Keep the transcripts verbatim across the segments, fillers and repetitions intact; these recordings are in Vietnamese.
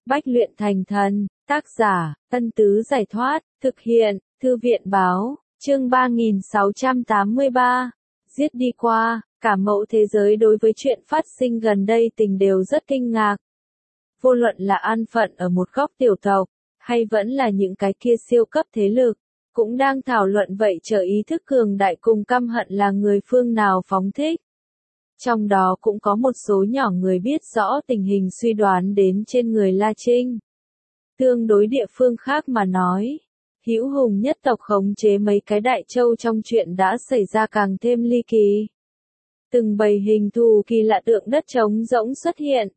Bách luyện thành thần, tác giả, Tân Tứ Giải Thoát, thực hiện, Thư viện Báo, chương ba nghìn sáu trăm tám mươi ba. Giết đi qua, cả mẫu thế giới đối với chuyện phát sinh gần đây tình đều rất kinh ngạc. Vô luận là an phận ở một góc tiểu tộc, hay vẫn là những cái kia siêu cấp thế lực, cũng đang thảo luận vậy chờ ý thức cường đại cùng căm hận là người phương nào phóng thích. Trong đó cũng có một số nhỏ người biết rõ tình hình suy đoán đến trên người La Trinh. Tương đối địa phương khác mà nói, Hữu Hùng nhất tộc khống chế mấy cái đại châu trong chuyện đã xảy ra càng thêm ly kỳ. Từng bầy hình thù kỳ lạ tượng đất trống rỗng xuất hiện.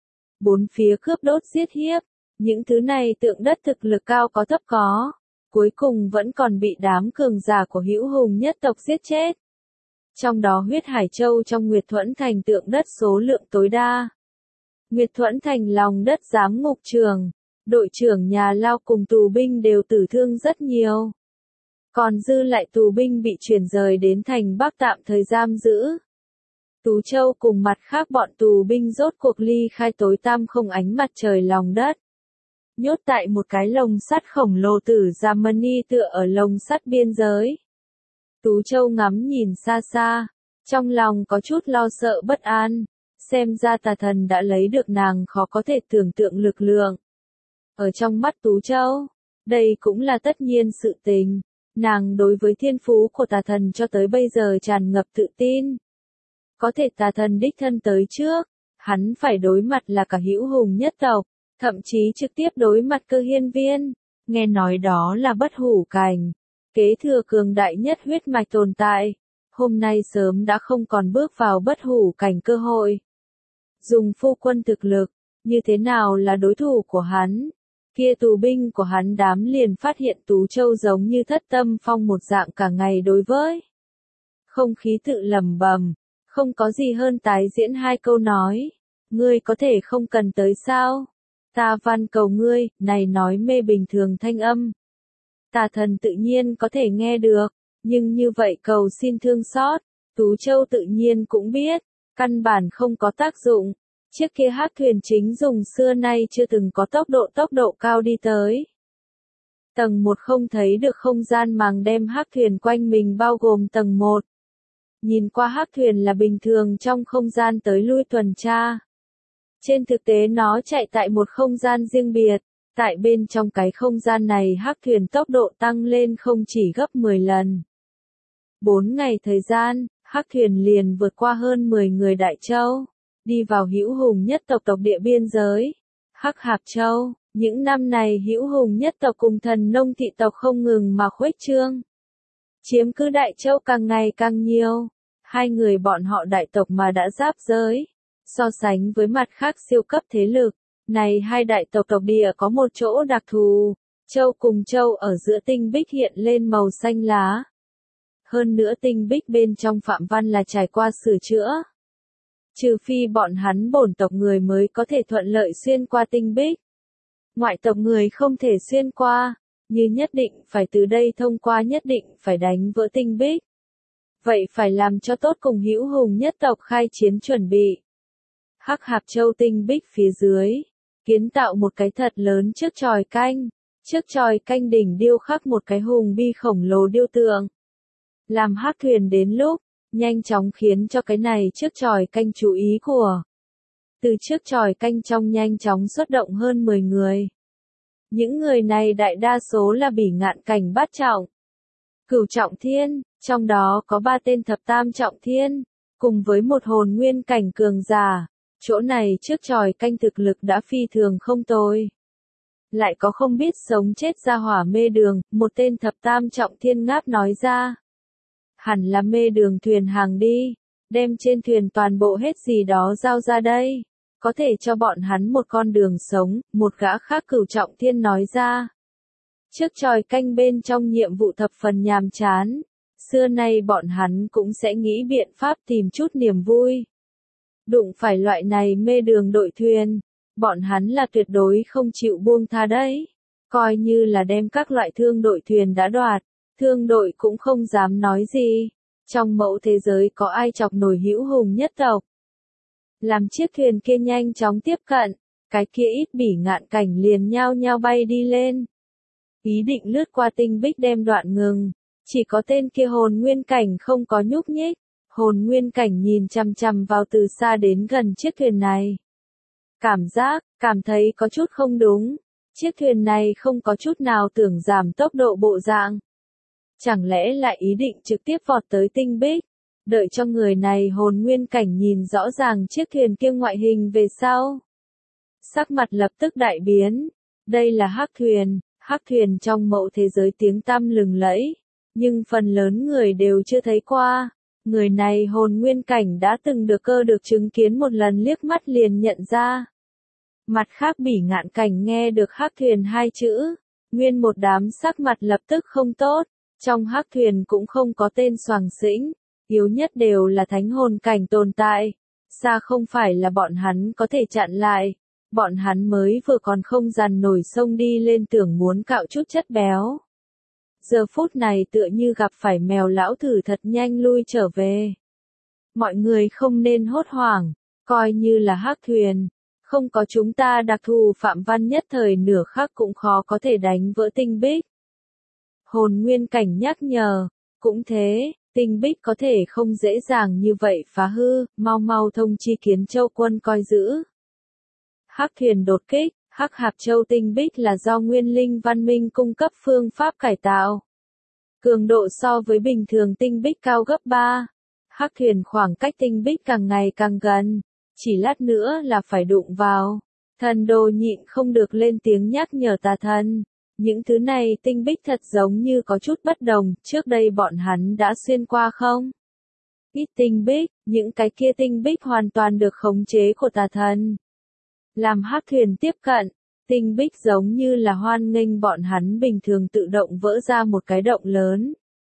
Bốn phía cướp đốt giết hiếp, những thứ này tượng đất thực lực cao có thấp có, cuối cùng vẫn còn bị đám cường giả của Hữu Hùng nhất tộc giết chết. Trong đó huyết hải châu trong Nguyệt Thuẫn Thành tượng đất số lượng tối đa. Nguyệt Thuẫn Thành lòng đất giám ngục trường, đội trưởng nhà lao cùng tù binh đều tử thương rất nhiều. Còn dư lại tù binh bị chuyển rời đến thành Bắc tạm thời giam giữ. Tú Châu cùng mặt khác bọn tù binh rốt cuộc ly khai tối tăm không ánh mặt trời lòng đất. Nhốt tại một cái lồng sắt khổng lồ tử Germany tựa ở lồng sắt biên giới. Tú Châu ngắm nhìn xa xa, trong lòng có chút lo sợ bất an, xem ra tà thần đã lấy được nàng khó có thể tưởng tượng lực lượng. Ở trong mắt Tú Châu, đây cũng là tất nhiên sự tình, nàng đối với thiên phú của tà thần cho tới bây giờ tràn ngập tự tin. Có thể tà thần đích thân tới trước, hắn phải đối mặt là cả Hữu Hùng nhất tộc, thậm chí trực tiếp đối mặt Cơ Hiên Viên, nghe nói đó là bất hủ cảnh. Kế thừa cường đại nhất huyết mạch tồn tại, hôm nay sớm đã không còn bước vào bất hủ cảnh cơ hội. Dùng phu quân thực lực, như thế nào là đối thủ của hắn? Kia tù binh của hắn đám liền phát hiện Tú Châu giống như thất tâm phong một dạng cả ngày đối với. Không khí tự lẩm bẩm, không có gì hơn tái diễn hai câu nói. Ngươi có thể không cần tới sao? Ta van cầu ngươi, này nói mê bình thường thanh âm. Tà thần tự nhiên có thể nghe được, nhưng như vậy cầu xin thương xót, Tú Châu tự nhiên cũng biết, căn bản không có tác dụng. Chiếc kia hắc thuyền chính dùng xưa nay chưa từng có tốc độ tốc độ cao đi tới. Tầng một không thấy được không gian màng đem hắc thuyền quanh mình bao gồm tầng một. Nhìn qua hắc thuyền là bình thường trong không gian tới lui tuần tra. Trên thực tế nó chạy tại một không gian riêng biệt. Tại bên trong cái không gian này hắc thuyền tốc độ tăng lên không chỉ gấp mười lần. Bốn ngày thời gian, hắc thuyền liền vượt qua hơn mười người Đại Châu, đi vào Hữu Hùng nhất tộc tộc địa biên giới, Hắc Hạp Châu. Những năm này Hữu Hùng nhất tộc cùng Thần Nông thị tộc không ngừng mà khuếch trương. Chiếm cứ Đại Châu càng ngày càng nhiều, hai người bọn họ đại tộc mà đã giáp giới, so sánh với mặt khác siêu cấp thế lực. Này hai đại tộc tộc địa có một chỗ đặc thù, châu cùng châu ở giữa tinh bích hiện lên màu xanh lá. Hơn nữa tinh bích bên trong phạm văn là trải qua sửa chữa. Trừ phi bọn hắn bổn tộc người mới có thể thuận lợi xuyên qua tinh bích. Ngoại tộc người không thể xuyên qua, như nhất định phải từ đây thông qua nhất định phải đánh vỡ tinh bích. Vậy phải làm cho tốt cùng Hữu Hùng nhất tộc khai chiến chuẩn bị. Hắc Hạp Châu tinh bích phía dưới. Kiến tạo một cái thật lớn trước chòi canh, trước chòi canh đỉnh điêu khắc một cái hùng bi khổng lồ điêu tượng. Làm hắc thuyền đến lúc, nhanh chóng khiến cho cái này trước chòi canh chú ý của. Từ trước chòi canh trong nhanh chóng xuất động hơn mười người. Những người này đại đa số là bỉ ngạn cảnh bát trọng, cửu trọng thiên, trong đó có ba tên thập tam trọng thiên, cùng với một hồn nguyên cảnh cường giả. Chỗ này trước chòi canh thực lực đã phi thường không tồi. Lại có không biết sống chết ra hỏa mê đường, một tên thập tam trọng thiên ngáp nói ra. Hẳn là mê đường thuyền hàng đi, đem trên thuyền toàn bộ hết gì đó giao ra đây. Có thể cho bọn hắn một con đường sống, một gã khác cửu trọng thiên nói ra. Trước chòi canh bên trong nhiệm vụ thập phần nhàm chán, xưa nay bọn hắn cũng sẽ nghĩ biện pháp tìm chút niềm vui. Đụng phải loại này mê đường đội thuyền, bọn hắn là tuyệt đối không chịu buông tha đấy. Coi như là đem các loại thương đội thuyền đã đoạt, thương đội cũng không dám nói gì. Trong mẫu thế giới có ai chọc nổi Hữu Hùng nhất tộc. Làm chiếc thuyền kia nhanh chóng tiếp cận, cái kia ít bỉ ngạn cảnh liền nhao nhao bay đi lên. Ý định lướt qua tinh bích đem đoạn ngừng, chỉ có tên kia hồn nguyên cảnh không có nhúc nhích. Hồn nguyên cảnh nhìn chằm chằm vào từ xa đến gần chiếc thuyền này. Cảm giác, cảm thấy có chút không đúng. Chiếc thuyền này không có chút nào tưởng giảm tốc độ bộ dạng. Chẳng lẽ lại ý định trực tiếp vọt tới tinh bích? Đợi cho người này hồn nguyên cảnh nhìn rõ ràng chiếc thuyền kia ngoại hình về sau. Sắc mặt lập tức đại biến. Đây là hắc thuyền, hắc thuyền trong mộ thế giới tiếng tăm lừng lẫy. Nhưng phần lớn người đều chưa thấy qua. Người này hồn nguyên cảnh đã từng được cơ được chứng kiến một lần liếc mắt liền nhận ra. Mặt khác bỉ ngạn cảnh nghe được hắc thuyền hai chữ, nguyên một đám sắc mặt lập tức không tốt, trong hắc thuyền cũng không có tên Soàng Xĩnh, yếu nhất đều là thánh hồn cảnh tồn tại, xa không phải là bọn hắn có thể chặn lại, bọn hắn mới vừa còn không dằn nổi sông đi lên tưởng muốn cạo chút chất béo. Giờ phút này tựa như gặp phải mèo lão thử thật nhanh lui trở về. Mọi người không nên hốt hoảng, coi như là hắc thuyền. Không có chúng ta đặc thù phạm văn nhất thời nửa khắc cũng khó có thể đánh vỡ tinh bích. Hồn nguyên cảnh nhắc nhở, cũng thế, tinh bích có thể không dễ dàng như vậy phá hư, mau mau thông chi Kiến Châu quân coi giữ. Hắc thuyền đột kích, hắc hạp châu tinh bích là do nguyên linh văn minh cung cấp phương pháp cải tạo. Cường độ so với bình thường tinh bích cao gấp ba. Hắc thuyền khoảng cách tinh bích càng ngày càng gần. Chỉ lát nữa là phải đụng vào. Thần đồ nhịn không được lên tiếng nhắc nhở tà thần. Những thứ này tinh bích thật giống như có chút bất đồng, trước đây bọn hắn đã xuyên qua không? Ít tinh bích, những cái kia tinh bích hoàn toàn được khống chế của tà thần. Làm hắc thuyền tiếp cận, tinh bích giống như là hoan nghênh bọn hắn bình thường tự động vỡ ra một cái động lớn.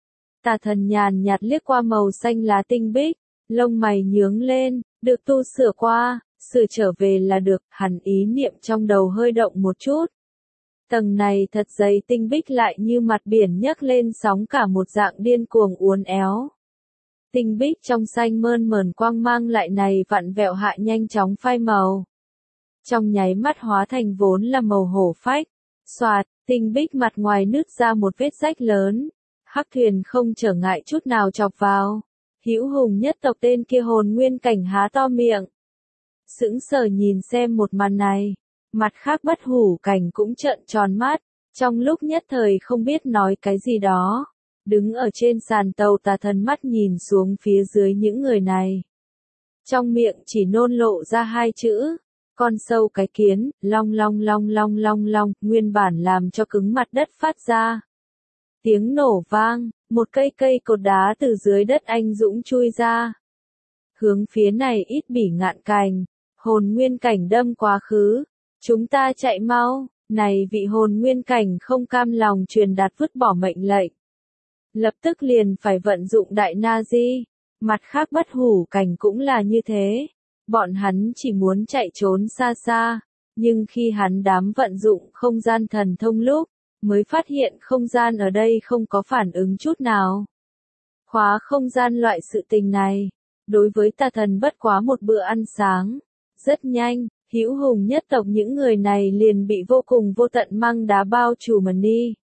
Tà thần nhàn nhạt liếc qua màu xanh lá tinh bích, lông mày nhướng lên. Được tu sửa qua, sửa trở về là được, hẳn ý niệm trong đầu hơi động một chút. Tầng này thật dày tinh bích lại như mặt biển nhấc lên sóng cả một dạng điên cuồng uốn éo. Tinh bích trong xanh mơn mởn quang mang lại này vặn vẹo hạ nhanh chóng phai màu. Trong nháy mắt hóa thành vốn là màu hổ phách. Xoạt, tinh bích mặt ngoài nứt ra một vết rách lớn. Hắc thuyền không trở ngại chút nào chọc vào. Hữu hùng nhất tộc tên kia hồn nguyên cảnh há to miệng. Sững sờ nhìn xem một màn này. Mặt khác bất hủ cảnh cũng trợn tròn mắt. Trong lúc nhất thời không biết nói cái gì đó. Đứng ở trên sàn tàu tà thần mắt nhìn xuống phía dưới những người này. Trong miệng chỉ nôn lộ ra hai chữ. Con sâu cái kiến, long long long long long long, nguyên bản làm cho cứng mặt đất phát ra. Tiếng nổ vang, một cây cây cột đá từ dưới đất anh dũng chui ra. Hướng phía này ít bỉ ngạn cành, hồn nguyên cảnh đâm quá khứ. Chúng ta chạy mau, này vị hồn nguyên cảnh không cam lòng truyền đạt vứt bỏ mệnh lệnh. Lập tức liền phải vận dụng đại na di, mặt khác bất hủ cảnh cũng là như thế. Bọn hắn chỉ muốn chạy trốn xa xa, nhưng khi hắn đám vận dụng không gian thần thông lúc, mới phát hiện không gian ở đây không có phản ứng chút nào. Khóa không gian loại sự tình này, đối với tà thần bất quá một bữa ăn sáng. Rất nhanh, hữu hùng nhất tộc những người này liền bị vô cùng vô tận măng đá bao trùm đi.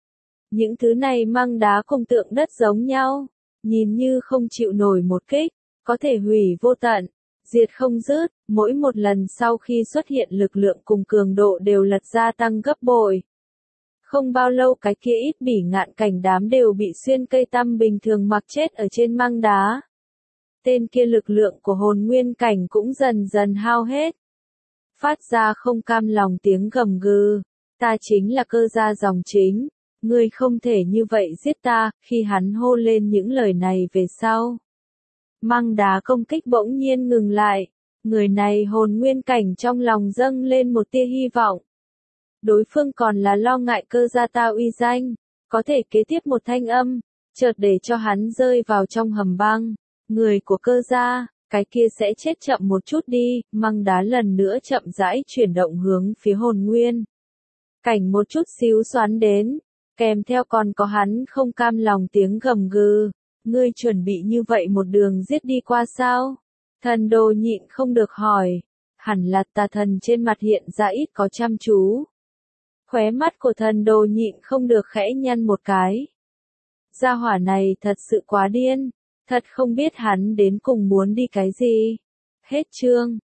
Những thứ này măng đá cùng tượng đất giống nhau, nhìn như không chịu nổi một kích, có thể hủy vô tận, diệt không dứt, mỗi một lần sau khi xuất hiện lực lượng cùng cường độ đều lật gia tăng gấp bội. Không bao lâu cái kia ít bỉ ngạn cảnh đám đều bị xuyên cây tăm bình thường mặc chết ở trên măng đá. Tên kia lực lượng của hồn nguyên cảnh cũng dần dần hao hết. Phát ra không cam lòng tiếng gầm gừ. Ta chính là cơ gia dòng chính. Ngươi không thể như vậy giết ta, khi hắn hô lên những lời này về sau. Măng đá công kích bỗng nhiên ngừng lại. Người này hồn nguyên cảnh trong lòng dâng lên một tia hy vọng. Đối phương còn là lo ngại cơ gia ta uy danh, có thể kế tiếp một thanh âm, chợt để cho hắn rơi vào trong hầm băng. Người của cơ gia, cái kia sẽ chết chậm một chút đi, măng đá lần nữa chậm rãi chuyển động hướng phía hồn nguyên. Cảnh một chút xíu xoắn đến, kèm theo còn có hắn không cam lòng tiếng gầm gừ. Ngươi chuẩn bị như vậy một đường giết đi qua sao? Thần đồ nhịn không được hỏi. hẳn là tà thần trên mặt hiện ra ít có chăm chú. Khóe mắt của thần đồ nhịn không được khẽ nhăn một cái. Gia hỏa này thật sự quá điên, thật không biết hắn đến cùng muốn đi cái gì. Hết chương.